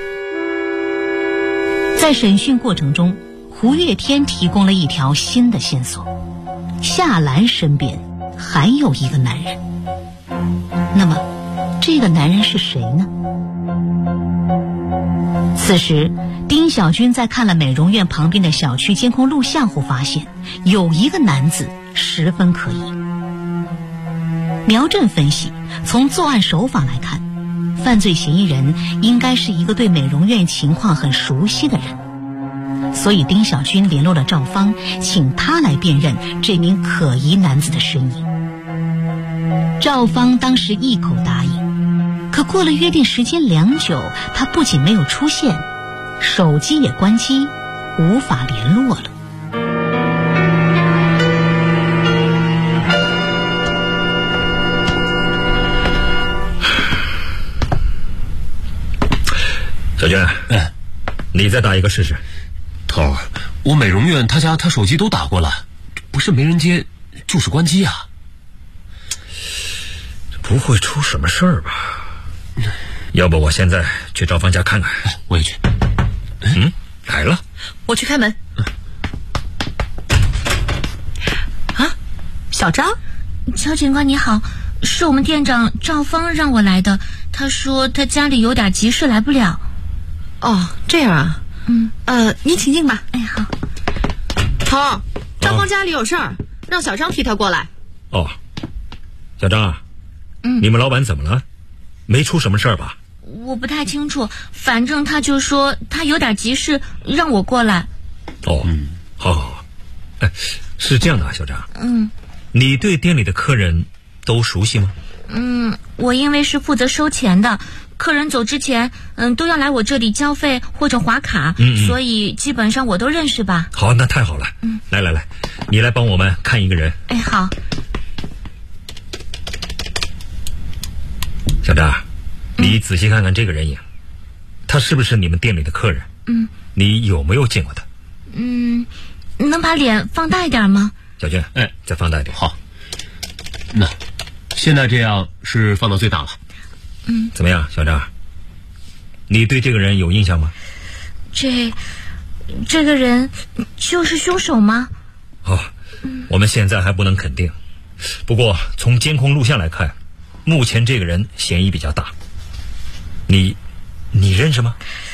S18: 在审讯过程中，胡月天提供了一条新的线索：夏兰身边还有一个男人。那么，这个男人是谁呢？此时，丁小军在看了美容院旁边的小区监控录像后发现，有一个男子十分可疑。苗振分析，从作案手法来看，犯罪嫌疑人应该是一个对美容院情况很熟悉的人，所以丁小军联络了赵芳，请他来辨认这名可疑男子的身影。赵芳当时一口答应，可过了约定时间良久，他不仅没有出现，手机也关机，无法联络了。
S19: 小娟，你再打一个试试。
S11: 头儿，我美容院他家他手机都打过了，不是没人接，就是关机啊。
S19: 不会出什么事儿吧？要不我现在去赵芳家看看。
S11: 我也去。
S19: 来了。
S8: 我去开门。
S20: 小张，乔警官你好，
S18: 是我们店长赵芳让我来的。他说他家里有点急事来不了。
S6: 哦，这样啊。您请进吧。
S18: 哎，好。
S6: 头，赵芳家里有事儿，让小张替他过来。
S19: 哦，小张啊，你们老板怎么了？没出什么事儿吧？
S18: 我不太清楚，反正他就说他有点急事，让我过来。
S19: 哦，好，是这样的啊，小张。你对店里的客人都熟悉吗？
S18: 我因为是负责收钱的，客人走之前，都要来我这里交费或者划卡，所以基本上我都认识吧。
S19: 好，那太好了。来，你来帮我们看一个人。
S18: 哎，好。
S19: 小张，你仔细看看这个人影，他是不是你们店里的客人？你有没有见过他？
S18: 能把脸放大一点吗？
S19: 小娟，再放大一点。
S17: 好，那现在这样是放到最大了。
S19: 怎么样，小张？你对这个人有印象吗？
S18: 这个人就是凶手吗？
S19: 我们现在还不能肯定，不过从监控录像来看，目前这个人嫌疑比较大。你认识吗？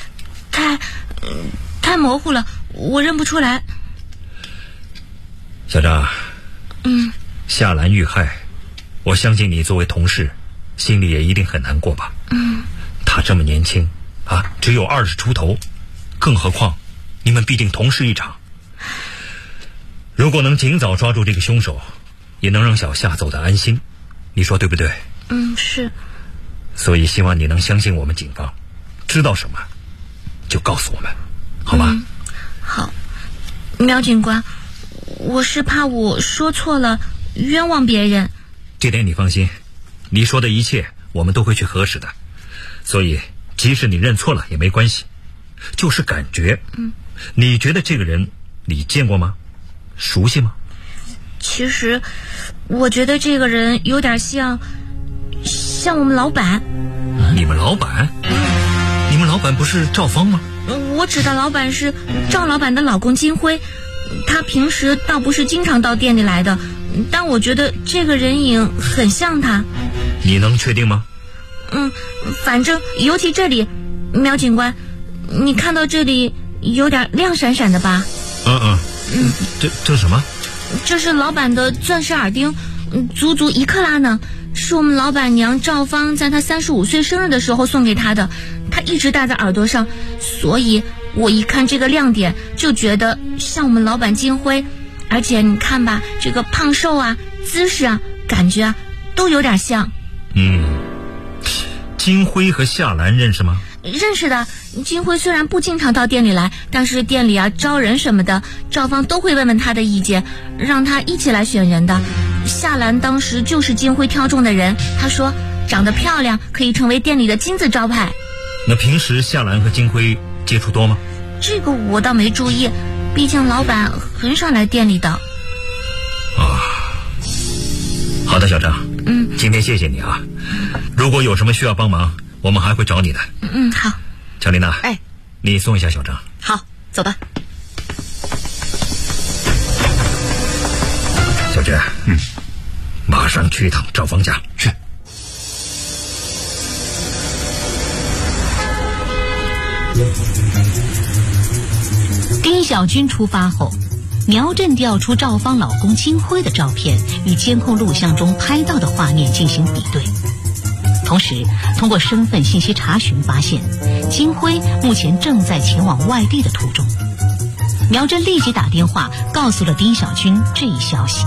S18: 太模糊了，我认不出来。
S19: 小张，夏兰遇害，我相信你作为同事，心里也一定很难过吧？他这么年轻啊，只有20出头，更何况你们毕竟同事一场。如果能尽早抓住这个凶手，也能让小夏走得安心，你说对不对？
S18: 是。
S19: 所以希望你能相信我们警方，知道什么就告诉我们，好吗？
S18: 好。苗警官，我是怕我说错了冤枉别人。
S19: 这点你放心，你说的一切我们都会去核实的，所以即使你认错了也没关系，就是感觉。你觉得这个人你见过吗？熟悉吗？
S18: 其实我觉得这个人有点像我们老板。
S19: 你们老板？你们老板不是赵芳吗？
S18: 我指的老板是赵老板的老公金辉，他平时倒不是经常到店里来的，但我觉得这个人影很像他。
S19: 你能确定吗？
S18: 反正尤其这里，苗警官，你看到这里有点亮闪闪的吧？
S19: 这是什么？
S18: 这是老板的钻石耳钉，足足1克拉呢，是我们老板娘赵芳在她35岁生日的时候送给她的，她一直戴在耳朵上，所以我一看这个亮点就觉得像我们老板金辉，而且你看吧，这个胖瘦啊、姿势啊、感觉啊都有点像。
S19: 金辉和夏兰认识吗？
S18: 认识的。金辉虽然不经常到店里来，但是店里招人什么的，赵芳都会问问他的意见，让他一起来选人的。夏兰当时就是金辉挑中的人，他说长得漂亮，可以成为店里的金字招牌。
S19: 那平时夏兰和金辉接触多吗？
S18: 这个我倒没注意，毕竟老板很少来店里的。
S19: 好的，小张。今天谢谢你啊，如果有什么需要帮忙，我们还会找你的。
S18: 好。
S19: 乔丽娜，你送一下小张。
S6: 好，走吧。
S19: 小娟，马上去一趟赵芳家。
S17: 是。
S18: 丁小军出发后，苗振调出赵芳老公金辉的照片与监控录像中拍到的画面进行比对。同时通过身份信息查询发现，金辉目前正在前往外地的途中。苗振立即打电话告诉了丁小军这一消息。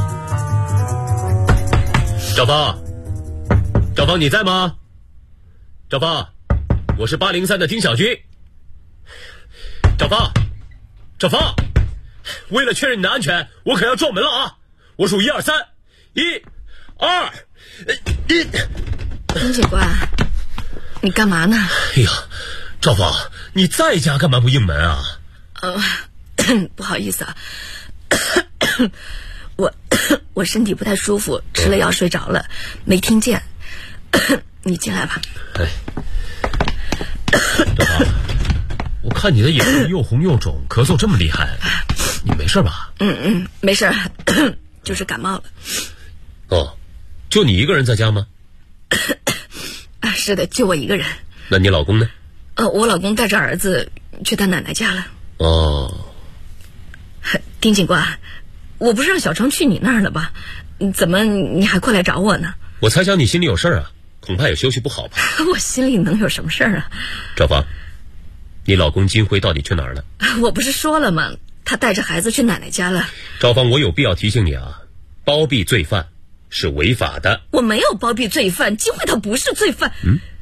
S17: 赵芳你在吗？赵芳，我是803的丁小军。赵芳，为了确认你的安全，我可要撞门了啊！我数1、2、3，1、2，
S6: 丁警官，你干嘛呢？
S17: 哎呀，赵芳，你在家干嘛不应门啊？
S6: 不好意思啊，我身体不太舒服，吃了药睡着了，没听见。你进来吧。
S17: 赵芳，我看你的眼睛又红又肿，咳嗽这么厉害，你没事吧？
S6: 没事，就是感冒了。
S17: 就你一个人在家吗？
S6: 啊，是的，就我一个人。
S17: 那你老公呢？
S6: 我老公带着儿子去他奶奶家了。
S17: 哦。
S6: 丁警官，我不是让小程去你那儿了吧？怎么你还过来找我呢？
S17: 我猜想你心里有事儿啊，恐怕也休息不好吧？
S6: 我心里能有什么事儿啊？
S17: 赵芳，你老公金辉到底去哪儿了？
S6: 我不是说了吗？他带着孩子去奶奶家了。
S17: 赵芳，我有必要提醒你啊，包庇罪犯是违法的。
S6: 我没有包庇罪犯，金辉他不是罪犯。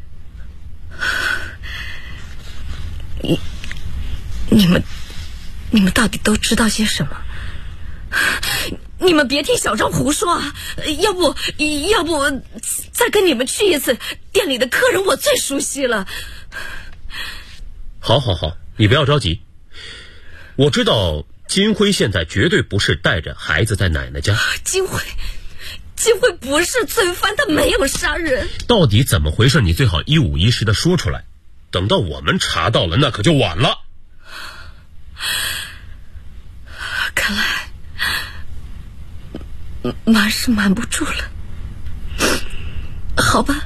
S6: 你们到底都知道些什么？你们别听小张胡说啊！要不再跟你们去一次，店里的客人我最熟悉了。
S17: 好，你不要着急。我知道金辉现在绝对不是带着孩子在奶奶家。
S6: 金辉不是罪犯，他没有杀人。
S17: 到底怎么回事？你最好一五一十的说出来，等到我们查到了，那可就晚了。
S6: 看来瞒是瞒不住了。好吧，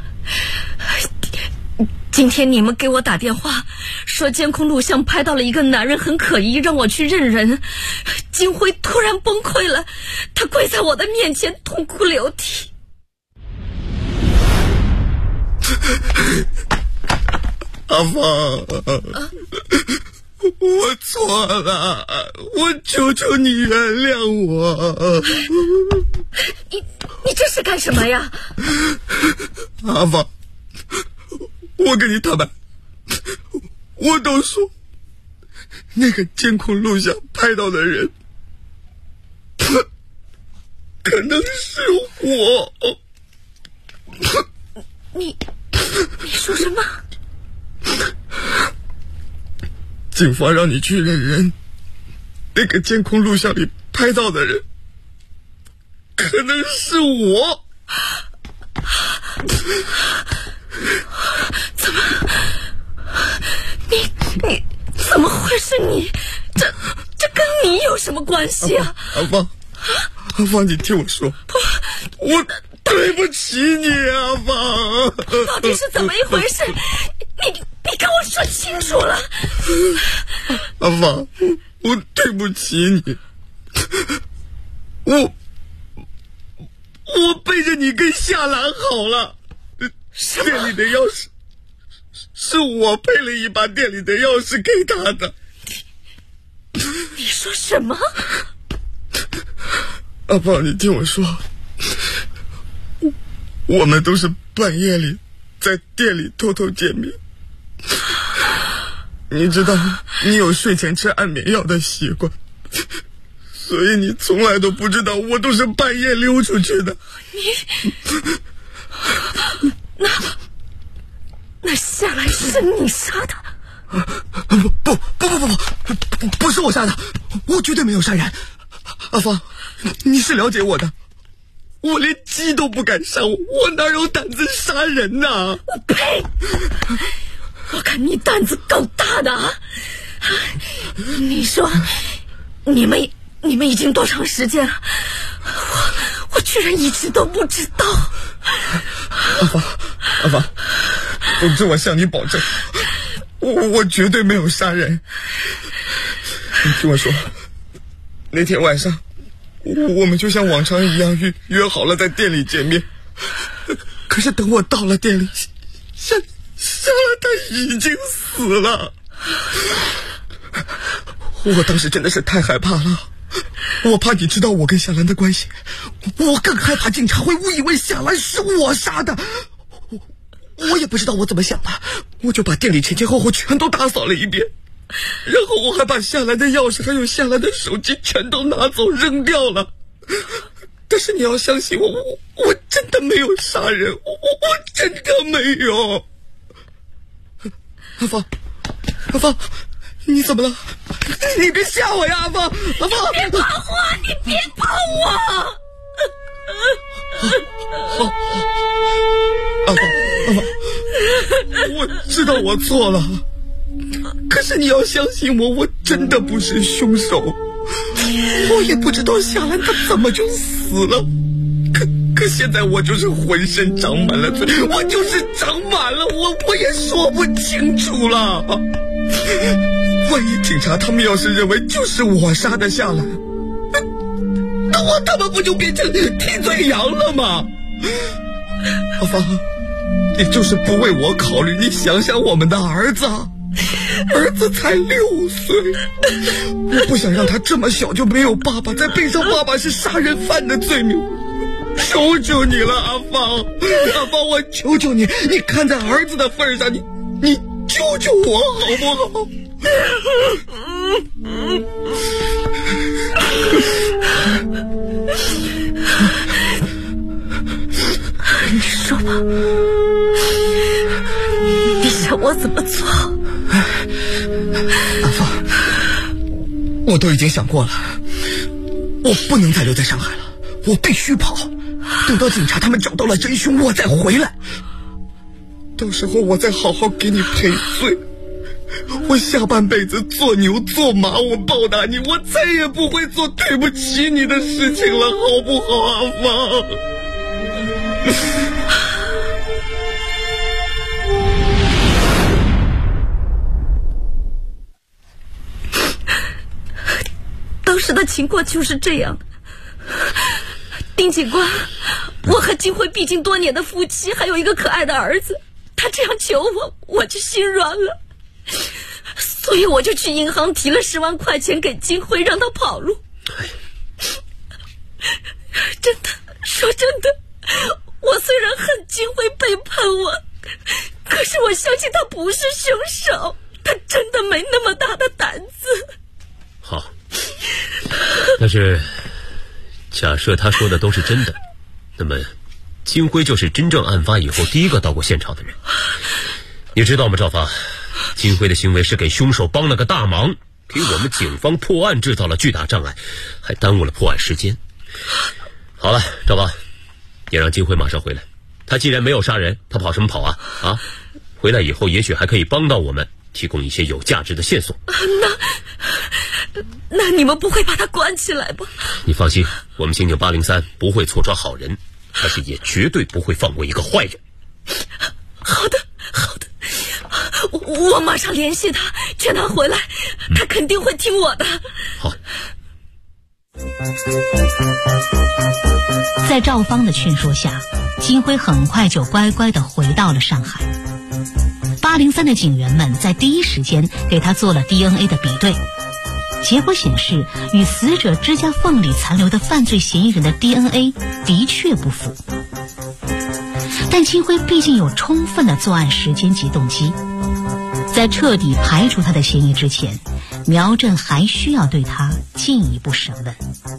S6: 今天你们给我打电话说监控录像拍到了一个男人很可疑，让我去认人。金辉突然崩溃了，他跪在我的面前痛哭流涕。
S15: 阿芳，我错了，我求求你原谅我。
S6: 你这是干什么呀？
S15: 阿芳，我跟你坦白，我都说那个监控录像拍到的人可能是我。
S6: 你说什么？
S15: 警方让你去认人，那个监控录像里拍到的人可能是我。
S6: 怎么？你怎么会是你？这跟你有什么关系啊？
S15: 阿芳，你听我说，我对不起你，阿芳。
S6: 到底是怎么一回事？你跟我说清楚了。
S15: 阿芳，我对不起你，我背着你跟夏兰好了。店里的钥匙是我配了一把店里的钥匙给他的。
S6: 你说什么？
S15: 阿芳，你听我说，我们都是半夜里在店里偷偷见面。你知道你有睡前吃安眠药的习惯，所以你从来都不知道我都是半夜溜出去的。
S6: 那夏兰是你杀的？
S15: 不是我杀的，我绝对没有杀人。阿芳，你是了解我的，我连鸡都不敢杀，我哪有胆子杀人呢？
S6: 我呸！我看你胆子够大的啊！你说你们已经多长时间了？我居然一直都不知道。
S15: 阿芳，总之我向你保证，我绝对没有杀人。你听我说，那天晚上我们就像往常一样约好了在店里见面，可是等我到了店里，夏兰他已经死了。我当时真的是太害怕了，我怕你知道我跟夏兰的关系，我更害怕警察会误以为夏兰是我杀的。我也不知道我怎么想的，我就把店里前后全都打扫了一遍，然后我还把夏兰的钥匙还有夏兰的手机全都拿走扔掉了。但是你要相信我，我真的没有杀人，我真的没有。阿芳，你怎么了？你别吓我呀，阿芳！
S6: 你别跑我！你别跑我！
S15: 阿芳，我知道我错了，可是你要相信我，我真的不是凶手。我也不知道夏兰她怎么就死了， 可现在我就是浑身长满了罪，我就是长满了，我也说不清楚了。万一警察他们要是认为就是我杀的夏兰，那他们不就变成替罪羊了吗？阿芳，你就是不为我考虑，你想想我们的儿子才6岁，我不想让他这么小就没有爸爸，再背上爸爸是杀人犯的罪名。求求你了，阿芳，我求求你，你看在儿子的份上，你救救我好不好？
S6: 你说吧，你想我怎么做？
S15: 阿芳，我都已经想过了，我不能再留在上海了，我必须跑，等到警察他们找到了真凶，我再回来，到时候我再好好给你赔罪。我下半辈子做牛做马，我报答你，我再也不会做对不起你的事情了，好不好，阿芳？
S6: 当时的情况就是这样的。丁警官，我和金辉毕竟多年的夫妻，还有一个可爱的儿子，他这样求我，我就心软了，所以我就去银行提了10万块钱给金辉，让他跑路。真的，说真的，我虽然恨金辉背叛我，可是我相信他不是凶手，他真的没那么大的胆子。
S17: 好，但是假设他说的都是真的，那么金辉就是真正案发以后第一个到过现场的人。你知道吗，赵发，金辉的行为是给凶手帮了个大忙，给我们警方破案制造了巨大障碍，还耽误了破案时间。好了，赵发，也让金辉马上回来，他既然没有杀人，他跑什么跑啊？回来以后也许还可以帮到我们，提供一些有价值的线索。
S6: 那你们不会把他关起来吧？
S17: 你放心，我们刑警803不会错抓好人，但是也绝对不会放过一个坏人。
S6: 好的，我马上联系他，劝他回来，他肯定会听我的。
S17: 好。
S18: 在赵芳的劝说下，金辉很快就乖乖地回到了上海。803的警员们在第一时间给他做了 DNA 的比对，结果显示与死者指甲缝里残留的犯罪嫌疑人的 DNA 的确不符。但金辉毕竟有充分的作案时间及动机，在彻底排除他的嫌疑之前，苗振还需要对他进一步审问。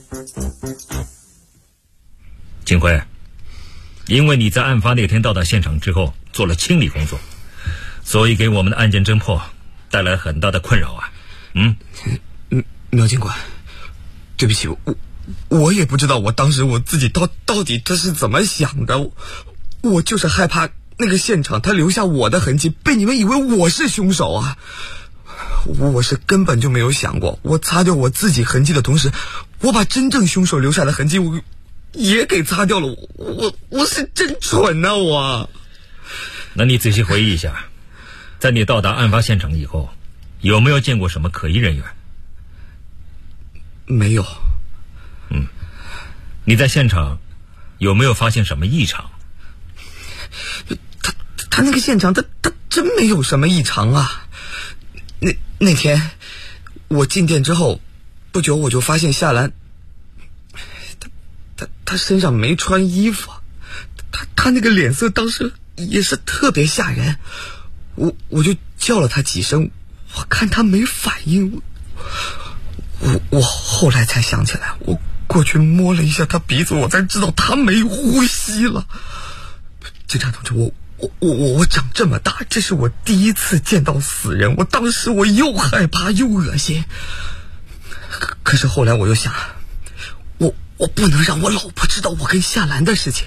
S19: 金辉，因为你在案发那天到达现场之后做了清理工作，所以给我们的案件侦破带来很大的困扰啊。
S15: 苗警官，对不起，我也不知道我当时我自己到底这是怎么想的，我就是害怕那个现场他留下我的痕迹，被你们以为我是凶手啊。我是根本就没有想过，我擦掉我自己痕迹的同时，我把真正凶手留下的痕迹我也给擦掉了，我是真蠢啊我。
S19: 那你仔细回忆一下，在你到达案发现场以后，有没有见过什么可疑人员？
S15: 没有。
S19: 你在现场有没有发现什么异常？
S15: 他那个现场他真没有什么异常啊。那天我进店之后不久，我就发现夏兰他身上没穿衣服，他那个脸色当时也是特别吓人，我就叫了他几声，我看他没反应，我后来才想起来，我过去摸了一下他鼻子，我才知道他没呼吸了。警察同志，我长这么大，这是我第一次见到死人，我当时我又害怕又恶心，可是后来我又想，我不能让我老婆知道我跟夏兰的事情，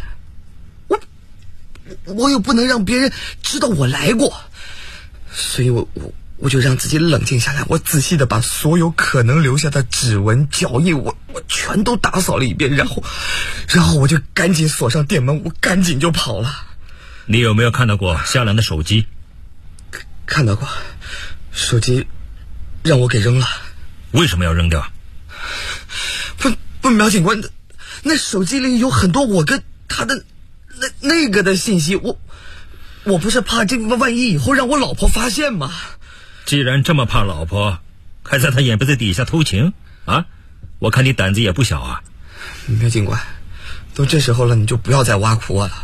S15: 我又不能让别人知道我来过，所以我就让自己冷静下来，我仔细的把所有可能留下的指纹、脚印，我全都打扫了一遍，然后我就赶紧锁上店门，我赶紧就跑了。
S19: 你有没有看到过夏兰的手机？
S15: 看到过，手机让我给扔了。
S19: 为什么要扔掉？
S15: 不，苗警官，那手机里有很多我跟他的那个的信息，我不是怕这个万一以后让我老婆发现吗？
S19: 既然这么怕老婆，还在他眼皮子底下偷情啊？我看你胆子也不小啊。
S15: 苗警官，都这时候了，你就不要再挖苦我了。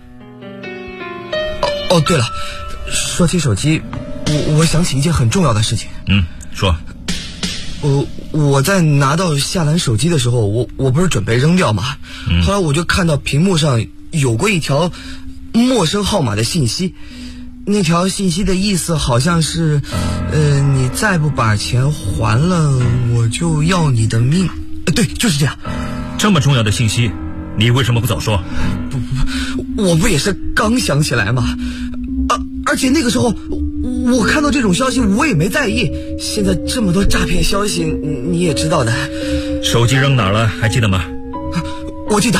S15: 哦，对了，说起手机，我想起一件很重要的事情。
S19: 说。
S15: 我在拿到夏兰手机的时候，我不是准备扔掉吗？后来我就看到屏幕上有过一条陌生号码的信息，那条信息的意思好像是，你再不把钱还了，我就要你的命。对，就是这样。
S19: 这么重要的信息，你为什么不早说？
S15: 我不也是刚想起来吗？而且那个时候我看到这种消息我也没在意，现在这么多诈骗消息你也知道的。
S19: 手机扔哪儿了还记得吗？
S15: 我记得。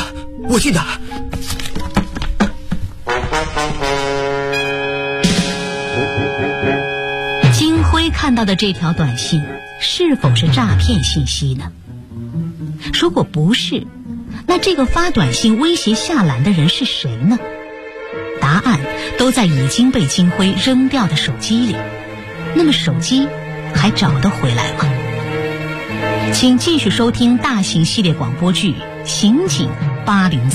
S18: 金辉看到的这条短信是否是诈骗信息呢？如果不是，那这个发短信威胁夏兰的人是谁呢？答案都在已经被金辉扔掉的手机里，那么手机还找得回来吗？请继续收听大型系列广播剧《刑警803》。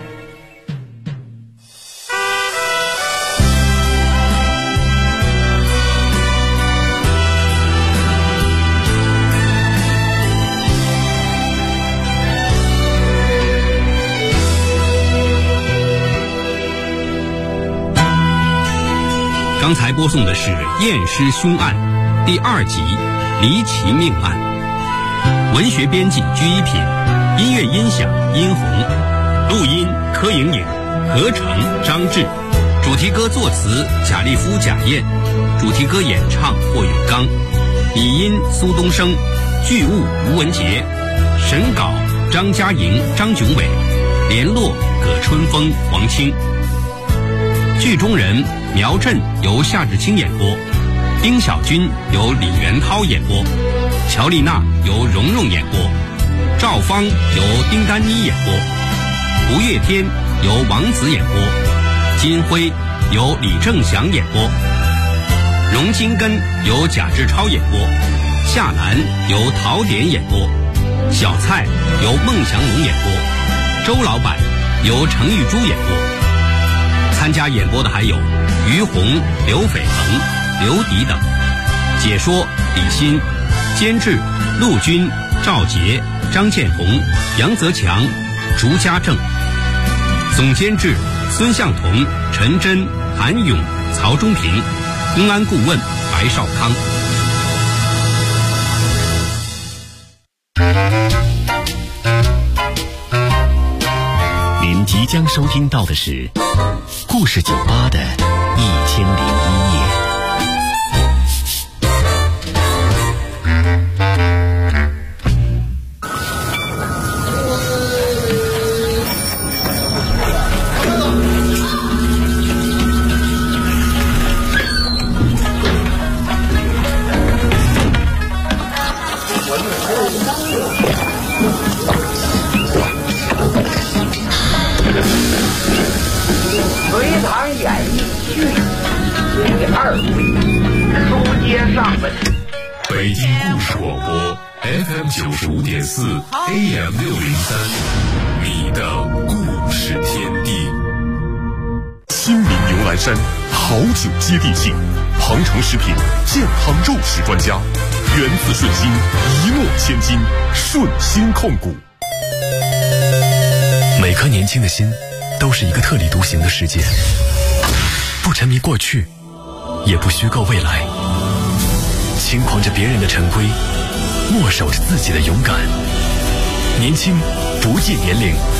S2: 刚才播送的是《验尸凶案》第2集《离奇命案》，文学编辑居一品，音乐音响殷红，录音柯莹莹，合成张志，主题歌作词贾立夫、贾燕，主题歌演唱霍永刚，拟音苏东升，剧务吴文杰，审稿张嘉莹、张炯伟，联络葛春风、王清。剧中人苗震由夏志清演播，丁小军由李元涛演播，乔丽娜由蓉蓉演播，赵芳由丁丹妮演播，吴月天由王子演播，金辉由李正祥演播，荣金根由贾志超演播，夏兰由陶典演播，小蔡由孟祥龙演播，周老板由程玉珠演播。参加演播的还有于红、刘斐鹏、刘迪等，解说李欣，监制陆军、赵杰、张建红、杨泽强、竹家正，总监制孙向同、陈真、韩勇、曹忠平，公安顾问白少康。
S1: 您即将收听到的是故事酒吧的1001夜。
S20: 隋唐演义剧第2回，书接上文。
S11: 北京故事广播 FM 95.4 AM 603，你的故事天地。新民牛栏山好酒接地气，庞城食品健康肉食专家，源自顺心，一诺千金，顺心控股。
S1: 每颗年轻的心都是一个特立独行的世界，不沉迷过去，也不虚构未来，轻狂着别人的陈规，默守着自己的勇敢。年轻不计年龄，